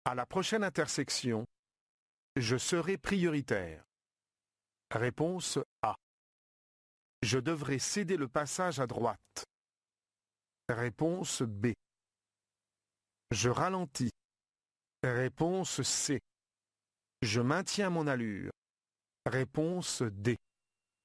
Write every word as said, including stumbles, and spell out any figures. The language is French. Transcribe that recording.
À la prochaine intersection, je serai prioritaire. Réponse A. Je devrais céder le passage à droite. Réponse B. Je ralentis. Réponse C. Je maintiens mon allure. Réponse D.